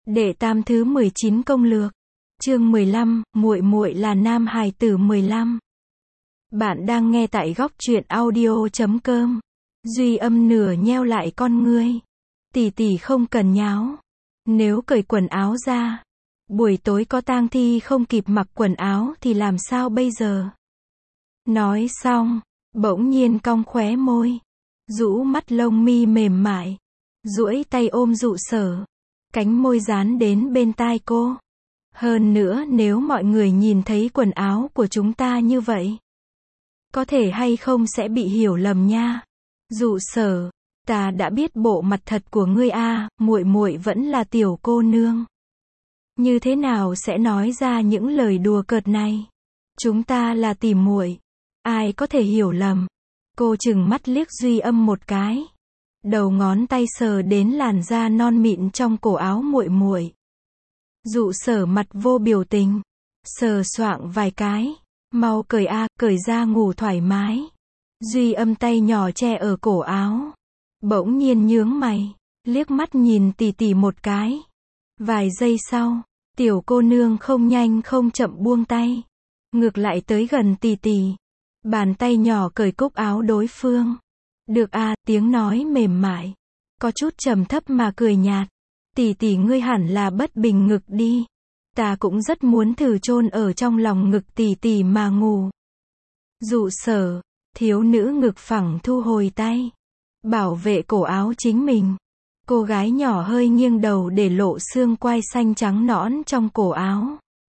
Đệ tam thứ 19 công lược. Chương 15, muội muội là nam hài tử 15. Bạn đang nghe tại góc truyện audio.com. Duy Âm nửa nheo lại con ngươi. Tỷ tỷ không cần nháo. Nếu cởi quần áo ra, buổi tối có tang thi không kịp mặc quần áo thì làm sao bây giờ? Nói xong, bỗng nhiên cong khóe môi, rũ mắt lông mi mềm mại, duỗi tay ôm Dụ Sở, cánh môi dán đến bên tai cô. Hơn nữa nếu mọi người nhìn thấy quần áo của chúng ta như vậy, có thể hay không sẽ bị hiểu lầm nha. Dụ Sở, ta đã biết bộ mặt thật của ngươi a, muội muội vẫn là tiểu cô nương. Như thế nào sẽ nói ra những lời đùa cợt này? Chúng ta là tỉ muội, ai có thể hiểu lầm? Cô chừng mắt liếc Duy Âm một cái, đầu ngón tay sờ đến làn da non mịn trong cổ áo muội muội. Dụ Sở mặt vô biểu tình, sờ soạng vài cái, mau cởi a, cởi ra ngủ thoải mái. Duy Âm tay nhỏ che ở cổ áo, bỗng nhiên nhướng mày, liếc mắt nhìn tỷ tỷ một cái. Vài giây sau, tiểu cô nương không nhanh không chậm buông tay, ngược lại tới gần tỷ tỷ, bàn tay nhỏ cởi cúc áo đối phương. Được a, tiếng nói mềm mại, có chút trầm thấp mà cười nhạt. Tỷ tỷ ngươi hẳn là bất bình ngực đi. Ta cũng rất muốn thử chôn ở trong lòng ngực tỷ tỷ mà ngủ. Dụ Sở, thiếu nữ ngực phẳng thu hồi tay, bảo vệ cổ áo chính mình. Cô gái nhỏ hơi nghiêng đầu để lộ xương quai xanh trắng nõn trong cổ áo.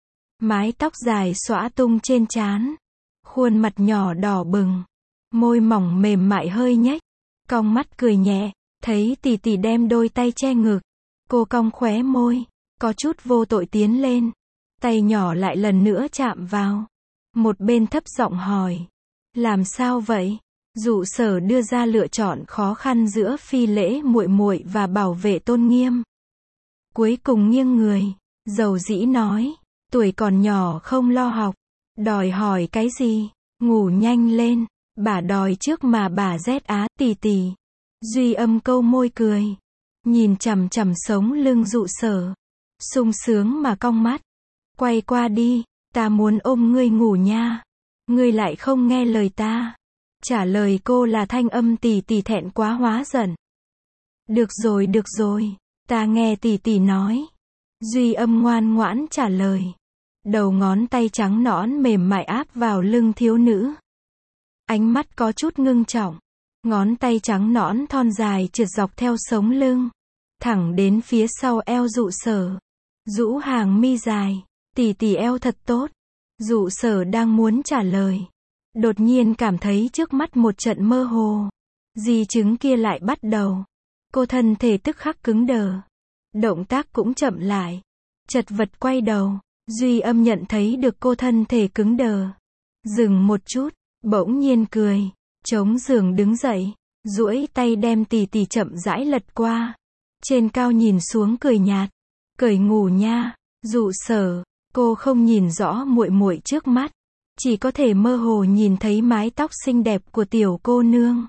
Mái tóc dài xõa tung trên trán, khuôn mặt nhỏ đỏ bừng, môi mỏng mềm mại hơi nhếch, cong mắt cười nhẹ, thấy tỷ tỷ đem đôi tay che ngực. Cô cong khóe môi, có chút vô tội tiến lên, tay nhỏ lại lần nữa chạm vào. Một bên thấp giọng hỏi, làm sao vậy? Dụ Sở đưa ra lựa chọn khó khăn giữa phi lễ muội muội và bảo vệ tôn nghiêm. Cuối cùng nghiêng người, dầu dĩ nói, tuổi còn nhỏ không lo học, đòi hỏi cái gì? Ngủ nhanh lên, bà đòi trước mà bà rét á, tỷ tỷ. Duy Âm câu môi cười, nhìn chằm chằm sống lưng Dụ Sở, sung sướng mà cong mắt. Quay qua đi, ta muốn ôm ngươi ngủ nha. Ngươi lại không nghe lời ta. Trả lời cô là thanh âm tỷ tỷ thẹn quá hóa giận. Được rồi, ta nghe tỷ tỷ nói. Duy Âm ngoan ngoãn trả lời. Đầu ngón tay trắng nõn mềm mại áp vào lưng thiếu nữ. Ánh mắt có chút ngưng trọng. Ngón tay trắng nõn thon dài trượt dọc theo sống lưng, thẳng đến phía sau eo Dụ Sở. Rũ hàng mi dài, tỷ tỷ eo thật tốt. Dụ Sở đang muốn trả lời, đột nhiên cảm thấy trước mắt một trận mơ hồ. Di chứng kia lại bắt đầu. Cô thân thể tức khắc cứng đờ, động tác cũng chậm lại, chật vật quay đầu. Duy Âm nhận thấy được cô thân thể cứng đờ, dừng một chút, bỗng nhiên cười, chống giường đứng dậy, duỗi tay đem tỷ tỷ chậm rãi lật qua, trên cao nhìn xuống cười nhạt, cởi ngủ nha. Dụ Sở, cô không nhìn rõ muội muội trước mắt, chỉ có thể mơ hồ nhìn thấy mái tóc xinh đẹp của tiểu cô nương.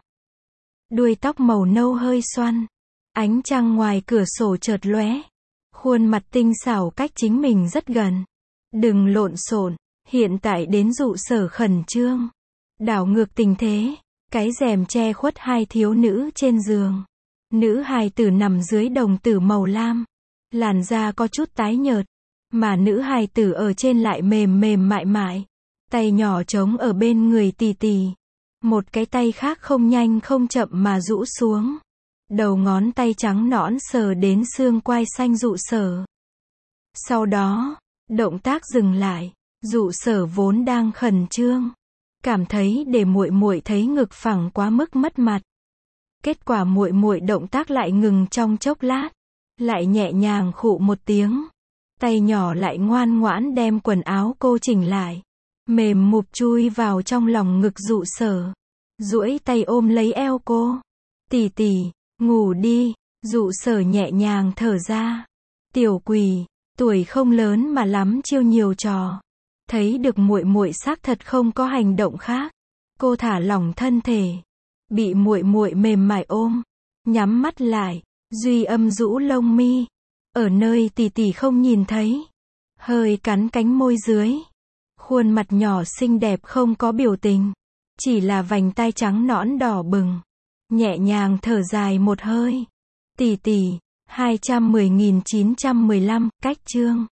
Đuôi tóc màu nâu hơi xoăn, ánh trăng ngoài cửa sổ chợt lóe, khuôn mặt tinh xảo cách chính mình rất gần. Đừng lộn xộn, hiện tại đến Dụ Sở khẩn trương, đảo ngược tình thế, cái rèm che khuất hai thiếu nữ trên giường. Nữ hài tử nằm dưới đồng tử màu lam, làn da có chút tái nhợt, mà nữ hài tử ở trên lại mềm mềm mại mại, tay nhỏ trống ở bên người tỷ tỷ, một cái tay khác không nhanh không chậm mà rũ xuống, đầu ngón tay trắng nõn sờ đến xương quai xanh Dụ Sở. Sau đó, động tác dừng lại. Dụ Sở vốn đang khẩn trương, cảm thấy để muội muội thấy ngực phẳng quá mức mất mặt. Kết quả muội muội động tác lại ngừng trong chốc lát, lại nhẹ nhàng khụ một tiếng, tay nhỏ lại ngoan ngoãn đem quần áo cô chỉnh lại, mềm mụp chui vào trong lòng ngực Dụ Sở, duỗi tay ôm lấy eo cô. Tỷ tỷ, ngủ đi. Dụ Sở nhẹ nhàng thở ra. Tiểu quỷ, tuổi không lớn mà lắm chiêu nhiều trò. Thấy được muội muội xác thật không có hành động khác, cô thả lỏng thân thể, bị muội muội mềm mại ôm, nhắm mắt lại. Duy Âm rũ lông mi, Ở nơi tỷ tỷ không nhìn thấy. Hơi cắn cánh môi dưới. Khuôn mặt nhỏ xinh đẹp không có biểu tình. Chỉ là vành tai trắng nõn đỏ bừng. Nhẹ nhàng thở dài một hơi. Tỷ tỷ, 210.915, cách chương.